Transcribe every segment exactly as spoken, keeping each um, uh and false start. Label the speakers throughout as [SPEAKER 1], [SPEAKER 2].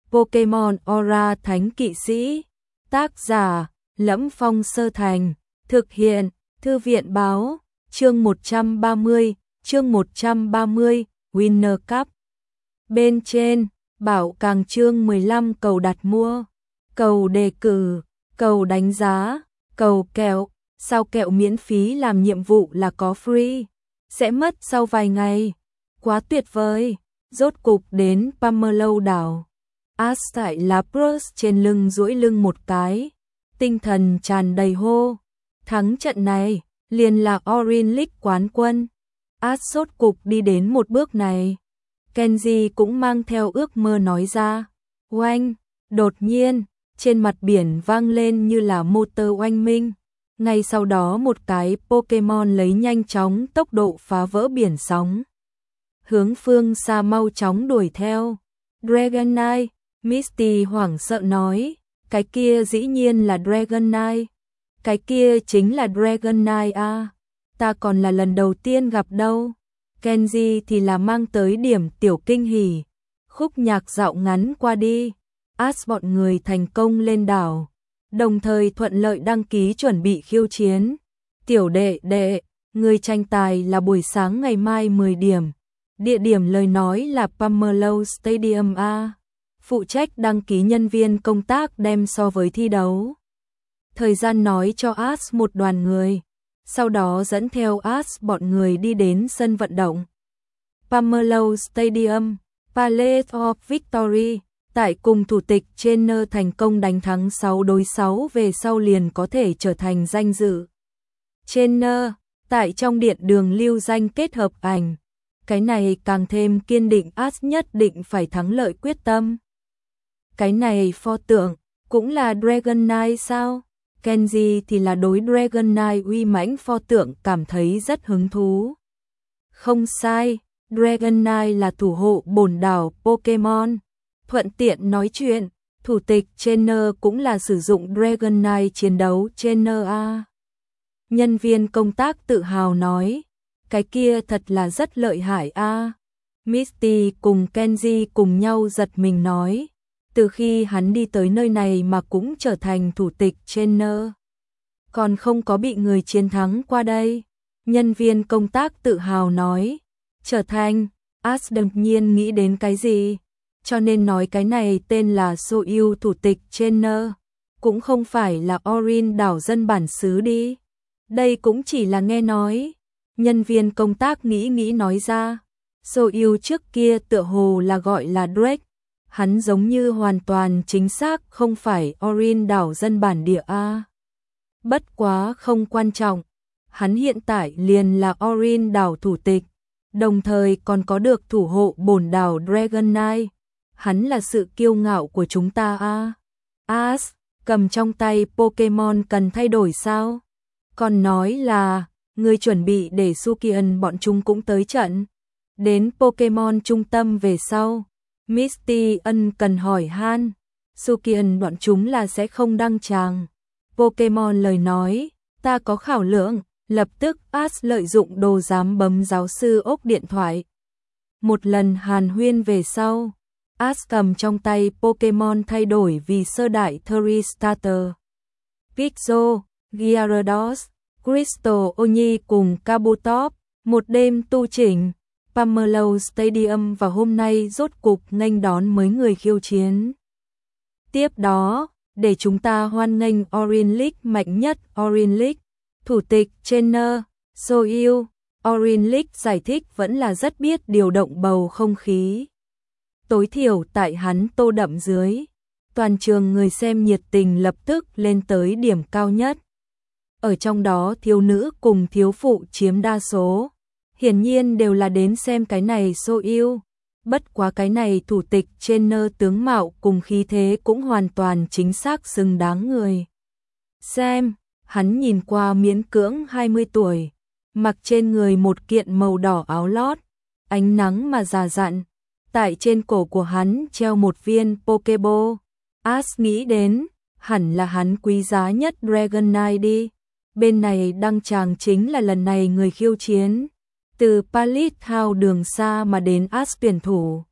[SPEAKER 1] Pokemon Aura Thánh Kỵ Sĩ. Tác giả: Lẫm Phong Sơ Thành. Thực hiện: Thư viện báo. Chương một trăm ba mươi, chương một trăm ba mươi, Winner Cup. Bên trên, bảo càng chương mười lăm cầu đặt mua, cầu đề cử, cầu đánh giá, cầu kẹo, sao kẹo miễn phí làm nhiệm vụ là có free, sẽ mất sau vài ngày. Quá tuyệt vời, rốt cục đến Pummelow đảo. Ash tại Lapras trên lưng duỗi lưng một cái, tinh thần tràn đầy hô. Thắng trận này, liền là Orange League quán quân. Ash rốt cục đi đến một bước này. Kenji cũng mang theo ước mơ nói ra. Oanh, đột nhiên, trên mặt biển vang lên như là motor oanh minh. Ngay sau đó một cái Pokemon lấy nhanh chóng tốc độ phá vỡ biển sóng. Hướng phương xa mau chóng đuổi theo. Dragonite, Misty hoảng sợ nói. Cái kia dĩ nhiên là Dragonite. Cái kia chính là Dragonite à. Ta còn là lần đầu tiên gặp đâu. Kenji thì là mang tới điểm tiểu kinh hỉ. Khúc nhạc dạo ngắn qua đi. Ash bọn người thành công lên đảo. Đồng thời thuận lợi đăng ký chuẩn bị khiêu chiến. Tiểu đệ đệ, người tranh tài là buổi sáng ngày mai mười điểm. Địa điểm lời nói là Pummelow Stadium A. Phụ trách đăng ký nhân viên công tác đem so với thi đấu. Thời gian nói cho Ash một đoàn người. Sau đó dẫn theo Ash bọn người đi đến sân vận động. Pummelow Stadium, Palace of Victory. Tại cùng thủ tịch Trainer thành công đánh thắng sáu đối sáu về sau liền có thể trở thành danh dự Trainer. Tại trong điện đường lưu danh kết hợp ảnh. Cái này càng thêm kiên định Ash nhất định phải thắng lợi quyết tâm. Cái này pho tượng, cũng là Dragonite sao? Kenji thì là đối Dragonite uy mãnh pho tượng cảm thấy rất hứng thú. Không sai, Dragonite là thủ hộ bổn đảo Pokemon. Thuận tiện nói chuyện, thủ tịch Trainer cũng là sử dụng Dragonite chiến đấu Trainer A. Nhân viên công tác tự hào nói, cái kia thật là rất lợi hại A. Misty cùng Kenji cùng nhau giật mình nói, từ khi hắn đi tới nơi này mà cũng trở thành thủ tịch Trainer. Còn không có bị người chiến thắng qua đây. Nhân viên công tác tự hào nói, trở thành, Ash đột nhiên nghĩ đến cái gì? Cho nên nói cái này tên là Soil thủ tịch Trainer, cũng không phải là Orange đảo dân bản xứ đi. Đây cũng chỉ là nghe nói. Nhân viên công tác nghĩ nghĩ nói ra, Soil trước kia tựa hồ là gọi là Drake, hắn giống như hoàn toàn chính xác không phải Orange đảo dân bản địa A. Bất quá không quan trọng, hắn hiện tại liền là Orange đảo thủ tịch, đồng thời còn có được thủ hộ bổn đảo Dragonite. Hắn là sự kiêu ngạo của chúng ta a. À. Ash, cầm trong tay Pokemon cần thay đổi sao? Còn nói là, người chuẩn bị để Sukian bọn chúng cũng tới trận. Đến Pokemon trung tâm về sau, Misty ân cần hỏi han, Sukian bọn chúng là sẽ không đăng tràng. Pokemon lời nói, ta có khảo lượng, lập tức Ash lợi dụng đồ giám bấm giáo sư ốc điện thoại. Một lần hàn huyên về sau, Ash cầm trong tay Pokemon thay đổi vì sơ đại Theri Starter. Pixel, Gyarados, Crystal Oni cùng Kabutops, một đêm tu chỉnh, Pummelow Stadium và hôm nay rốt cục nghênh đón mấy người khiêu chiến. Tiếp đó, để chúng ta hoan nghênh Orange League mạnh nhất Orange League, thủ tịch Trainer, Soil. Orange League giải thích vẫn là rất biết điều động bầu không khí. Tối thiểu tại hắn tô đậm dưới, toàn trường người xem nhiệt tình lập tức lên tới điểm cao nhất. Ở trong đó thiếu nữ cùng thiếu phụ chiếm đa số, hiển nhiên đều là đến xem cái này Soil. Bất quá cái này thủ tịch Trainer tướng mạo cùng khí thế cũng hoàn toàn chính xác xứng đáng người xem. Hắn nhìn qua miễn cưỡng hai mươi tuổi, mặc trên người một kiện màu đỏ áo lót, ánh nắng mà già dặn. Tại trên cổ của hắn treo một viên Pokeball. Ash nghĩ đến, hẳn là hắn quý giá nhất Dragonite đi. Bên này đăng tràng chính là lần này người khiêu chiến. Từ Palace House đường xa mà đến Ash tuyển thủ.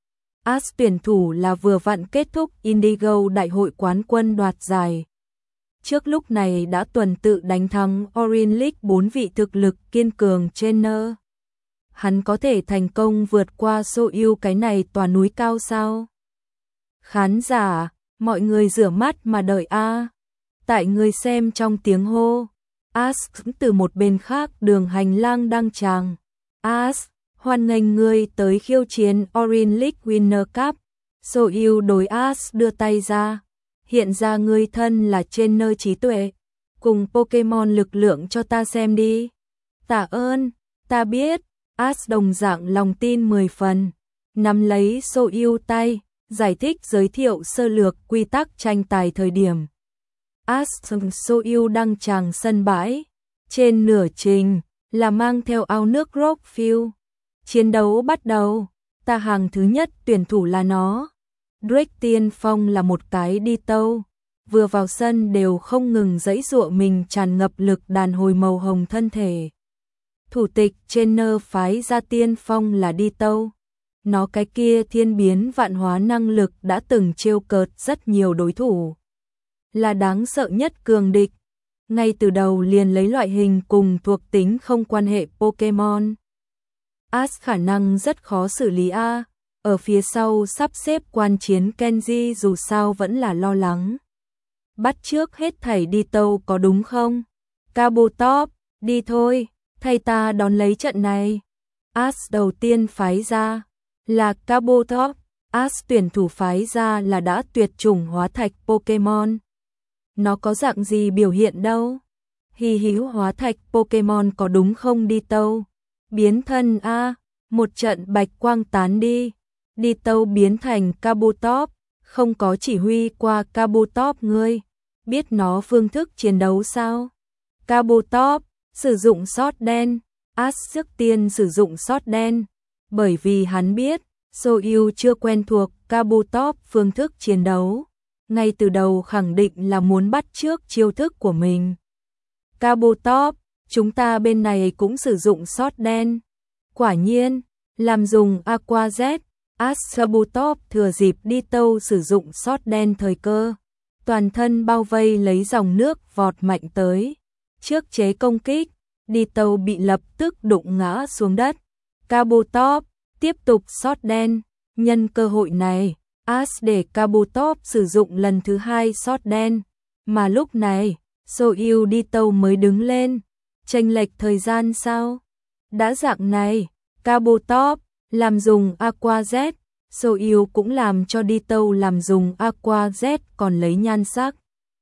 [SPEAKER 1] As tuyển thủ là vừa vặn kết thúc Indigo đại hội quán quân đoạt giải. Trước lúc này đã tuần tự đánh thắng Orient League bốn vị thực lực kiên cường trainer. Hắn có thể thành công vượt qua Seoul cái này tòa núi cao sao? Khán giả, mọi người rửa mắt mà đợi a. Tại người xem trong tiếng hô. As từ một bên khác đường hành lang đang tràng. As, hoan nghênh ngươi tới khiêu chiến Orient League Winner Cup. Seoul đối As đưa tay ra. Hiện ra ngươi thân là trainer trí tuệ. Cùng Pokemon lực lượng cho ta xem đi. Tạ ơn, ta biết. As đồng dạng lòng tin mười phần. Nắm lấy Seoul tay, giải thích giới thiệu sơ lược quy tắc tranh tài thời điểm. As Seoul đăng tràng sân bãi. Trên nửa trình là mang theo ao nước Rockfield. Chiến đấu bắt đầu. Ta hàng thứ nhất tuyển thủ là nó. Drake tiên phong là một cái đi tâu. Vừa vào sân đều không ngừng giãy giụa mình tràn ngập lực đàn hồi màu hồng thân thể. Thủ tịch trainer phái ra tiên phong là đi tâu. Nó cái kia thiên biến vạn hóa năng lực đã từng trêu cợt rất nhiều đối thủ. Là đáng sợ nhất cường địch. Ngay từ đầu liền lấy loại hình cùng thuộc tính không quan hệ Pokemon. As khả năng rất khó xử lý a. Ở phía sau sắp xếp quan chiến Kenji dù sao vẫn là lo lắng. Bắt trước hết thảy đi tâu có đúng không? Kabutops, đi thôi, thay ta đón lấy trận này. As đầu tiên phái ra là Kabutops. As tuyển thủ phái ra là đã tuyệt chủng hóa thạch Pokemon. Nó có dạng gì biểu hiện đâu? Hì hí hóa thạch Pokemon có đúng không đi tâu? Biến thân a, một trận bạch quang tán đi. Đi tâu biến thành Kabutops, không có chỉ huy qua Kabutops ngươi. Biết nó phương thức chiến đấu sao? Kabutops, sử dụng sót đen. As trước tiên sử dụng sót đen. Bởi vì hắn biết, Seoul chưa quen thuộc Kabutops phương thức chiến đấu. Ngay từ đầu khẳng định là muốn bắt chước chiêu thức của mình. Kabutops, chúng ta bên này cũng sử dụng sót đen. Quả nhiên, làm dùng Aqua Z. As Kabutops thừa dịp đi tâu sử dụng sót đen thời cơ. Toàn thân bao vây lấy dòng nước vọt mạnh tới. Trước chế công kích, đi tâu bị lập tức đụng ngã xuống đất. Kabutops tiếp tục sót đen. Nhân cơ hội này, As để Kabutops sử dụng lần thứ hai sót đen. Mà lúc này, Seoul đi tâu mới đứng lên. Chênh lệch thời gian sao? Đã dạng này, Kabutops làm dùng Aqua Z. Seoul cũng làm cho đi tâu làm dùng Aqua Z còn lấy nhan sắc.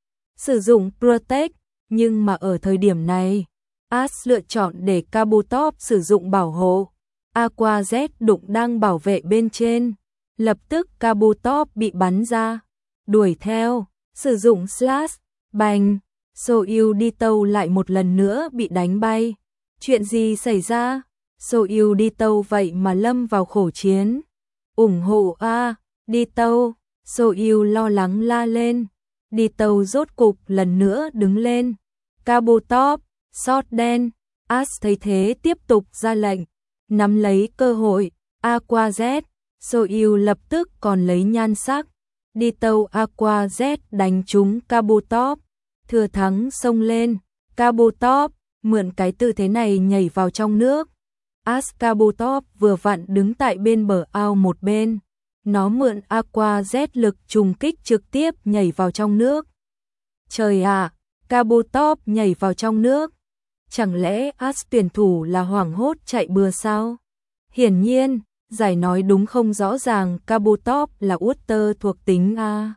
[SPEAKER 1] Sử dụng Protect, nhưng mà ở thời điểm này, As lựa chọn để Kabutops sử dụng bảo hộ. Aqua Z đụng đang bảo vệ bên trên. Lập tức Kabutops bị bắn ra. Đuổi theo, sử dụng Slash, bành. Seoul đi tâu lại một lần nữa bị đánh bay. Chuyện gì xảy ra? Seoul đi tâu vậy mà lâm vào khổ chiến. Ủng hộ a, đi tâu. Seoul lo lắng la lên. Đi tâu rốt cục lần nữa đứng lên. Kabutops, sót đen. As thấy thế tiếp tục ra lệnh. Nắm lấy cơ hội, Aqua Z. Seoul lập tức còn lấy nhan sắc. Đi tâu Aqua Z đánh trúng Kabutops. Thừa thắng xông lên. Kabutops mượn cái tư thế này nhảy vào trong nước. As Kabutops vừa vặn đứng tại bên bờ ao một bên. Nó mượn Aqua Z lực trùng kích trực tiếp nhảy vào trong nước. Trời ạ, à, Kabutops nhảy vào trong nước. Chẳng lẽ As tuyển thủ là hoảng hốt chạy bừa sao? Hiển nhiên, giải nói đúng không rõ ràng Kabutops là Water thuộc tính A.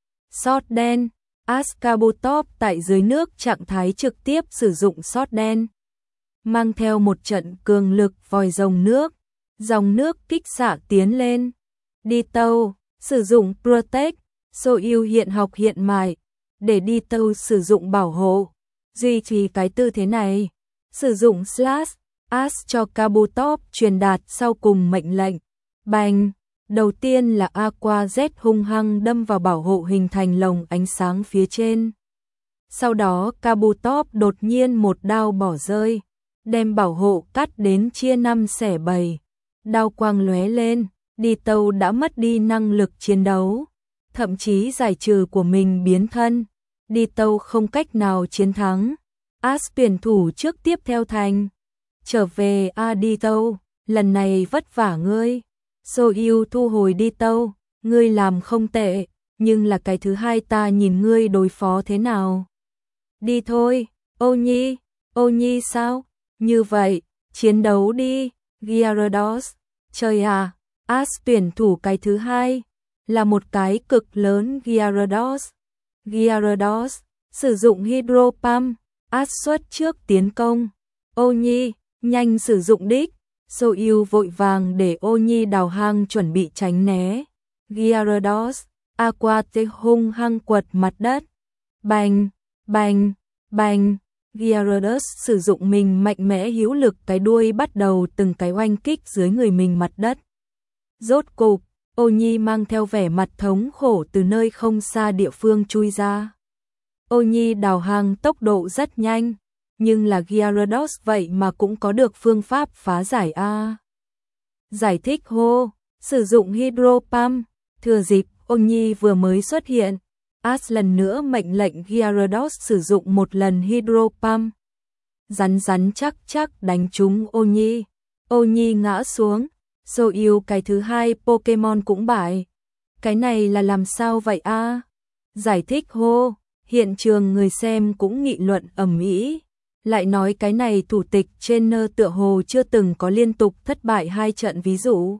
[SPEAKER 1] Sót đen, As Kabutops tại dưới nước trạng thái trực tiếp sử dụng sót đen. Mang theo một trận cường lực vòi rồng nước, dòng nước kích xạ tiến lên. Đi tâu, sử dụng Protect, Seoul hiện học hiện mài, để đi tâu sử dụng bảo hộ. Duy trì cái tư thế này, sử dụng Slash, As cho Kabutops truyền đạt sau cùng mệnh lệnh. Bành, đầu tiên là Aqua Z hung hăng đâm vào bảo hộ hình thành lồng ánh sáng phía trên. Sau đó Kabutops đột nhiên một đao bỏ rơi, đem bảo hộ cắt đến chia năm xẻ bảy. Đao quang lóe lên, Đi tâu đã mất đi năng lực chiến đấu, thậm chí giải trừ của mình biến thân. Đi tâu không cách nào chiến thắng. As tuyển thủ trước tiếp theo thành. Trở về A đi tâu, lần này vất vả ngươi. Soyu thu hồi đi tâu, ngươi làm không tệ, nhưng là cái thứ hai ta nhìn ngươi đối phó thế nào. Đi thôi, Ô Nhi, Ô Nhi sao? Như vậy, chiến đấu đi, Gyarados. Trời à, As tuyển thủ cái thứ hai, là một cái cực lớn Gyarados. Gyarados, sử dụng Hydro Pump, As xuất trước tiến công. Ô Nhi, nhanh sử dụng đích. Soyu vội vàng để Ô Nhi đào hang chuẩn bị tránh né. Gyarados, Aqua Tail hung hăng quật mặt đất. Bành, bành, bành. Gyarados sử dụng mình mạnh mẽ hữu lực, cái đuôi bắt đầu từng cái oanh kích dưới người mình mặt đất. Rốt cục, Ô Nhi mang theo vẻ mặt thống khổ từ nơi không xa địa phương chui ra. Ô Nhi đào hang tốc độ rất nhanh, nhưng là Gyarados vậy mà cũng có được phương pháp phá giải a. Giải thích hô, sử dụng Hydro Pump, thừa dịp Ô Nhi vừa mới xuất hiện, As lần nữa mệnh lệnh Gyarados sử dụng một lần Hydro Pump. Rắn rắn chắc chắc đánh trúng Ô Nhi. Ô Nhi ngã xuống, Soyu cái thứ hai Pokemon cũng bại. Cái này là làm sao vậy a? Giải thích hô, hiện trường người xem cũng nghị luận ầm ĩ. Lại nói cái này thủ tịch trainer tựa hồ chưa từng có liên tục thất bại hai trận ví dụ.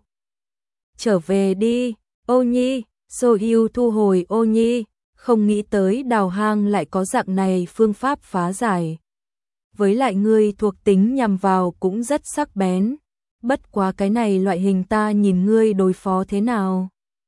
[SPEAKER 1] Trở về đi, Ô Nhi. Soyu thu hồi Ô Nhi, không nghĩ tới đào hang lại có dạng này phương pháp phá giải. Với lại ngươi thuộc tính nhằm vào cũng rất sắc bén, bất quá cái này loại hình ta nhìn ngươi đối phó thế nào.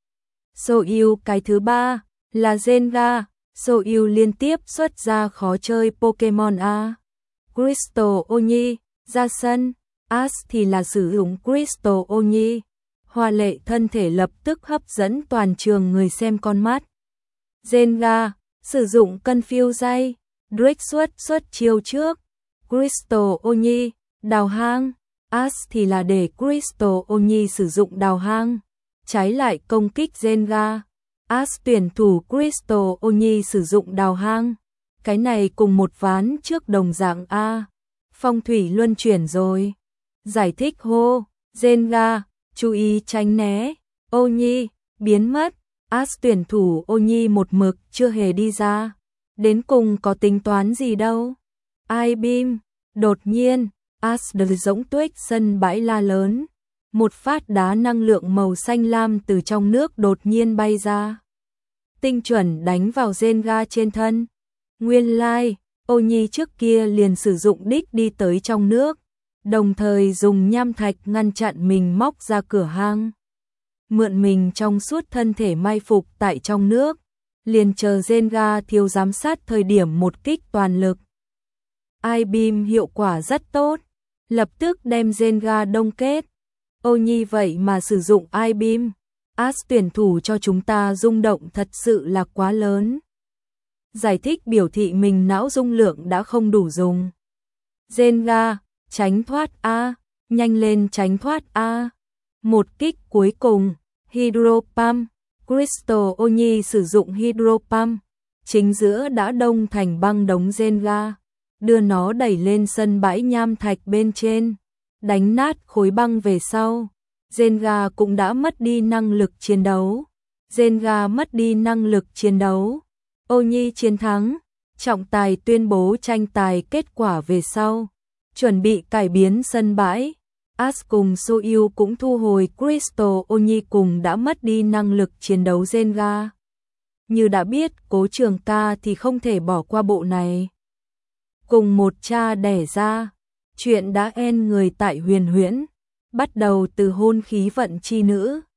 [SPEAKER 1] Soyu cái thứ ba là Gengar. Soyu liên tiếp xuất ra khó chơi Pokemon A. Crystal Ô Nhi, ra sân. As thì là sử dụng Crystal Ô Nhi. Hoa lệ thân thể lập tức hấp dẫn toàn trường người xem con mắt. Gengar, sử dụng Confuse, Drake xuất xuất chiêu trước. Crystal Ô Nhi, đào hang. As thì là để Crystal Ô Nhi sử dụng đào hang, trái lại công kích Gengar. As tuyển thủ Crystal Ô Nhi sử dụng đào hang. Cái này cùng một ván trước đồng dạng A. Phong thủy luân chuyển rồi. Giải thích hô, Gengar, chú ý tránh né. Ô Nhi, biến mất. As tuyển thủ Ô Nhi một mực chưa hề đi ra. Đến cùng có tính toán gì đâu. I-Beam, đột nhiên, As đờ giống tuếch sân bãi la lớn. Một phát đá năng lượng màu xanh lam từ trong nước đột nhiên bay ra. Tinh chuẩn đánh vào Gengar trên thân. Nguyên lai, like, Ô Nhi trước kia liền sử dụng đích đi tới trong nước, đồng thời dùng nham thạch ngăn chặn mình móc ra cửa hang. Mượn mình trong suốt thân thể mai phục tại trong nước, liền chờ Gengar thiếu giám sát thời điểm một kích toàn lực. I-Beam hiệu quả rất tốt, lập tức đem Gengar đông kết. Ô Nhi vậy mà sử dụng I-Beam, As tuyển thủ cho chúng ta rung động thật sự là quá lớn. Giải thích biểu thị mình não dung lượng đã không đủ dùng. Gengar, tránh thoát A, nhanh lên tránh thoát A. Một kích cuối cùng, Hydro Pump, Crystal Ô Nhi sử dụng Hydro Pump, chính giữa đã đông thành băng đống Gengar, đưa nó đẩy lên sân bãi nham thạch bên trên, đánh nát khối băng về sau. Gengar cũng đã mất đi năng lực chiến đấu. Gengar mất đi năng lực chiến đấu. Ô Nhi chiến thắng. Trọng tài tuyên bố tranh tài kết quả về sau, chuẩn bị cải biến sân bãi. As cùng Soyu cũng thu hồi Crystal Ô Nhi cùng đã mất đi năng lực chiến đấu Gengar. Như đã biết, Cố Trường Ca thì không thể bỏ qua bộ này. Cùng một cha đẻ ra, chuyện đã end người tại Huyền Huyễn, bắt đầu từ hôn khí vận chi nữ.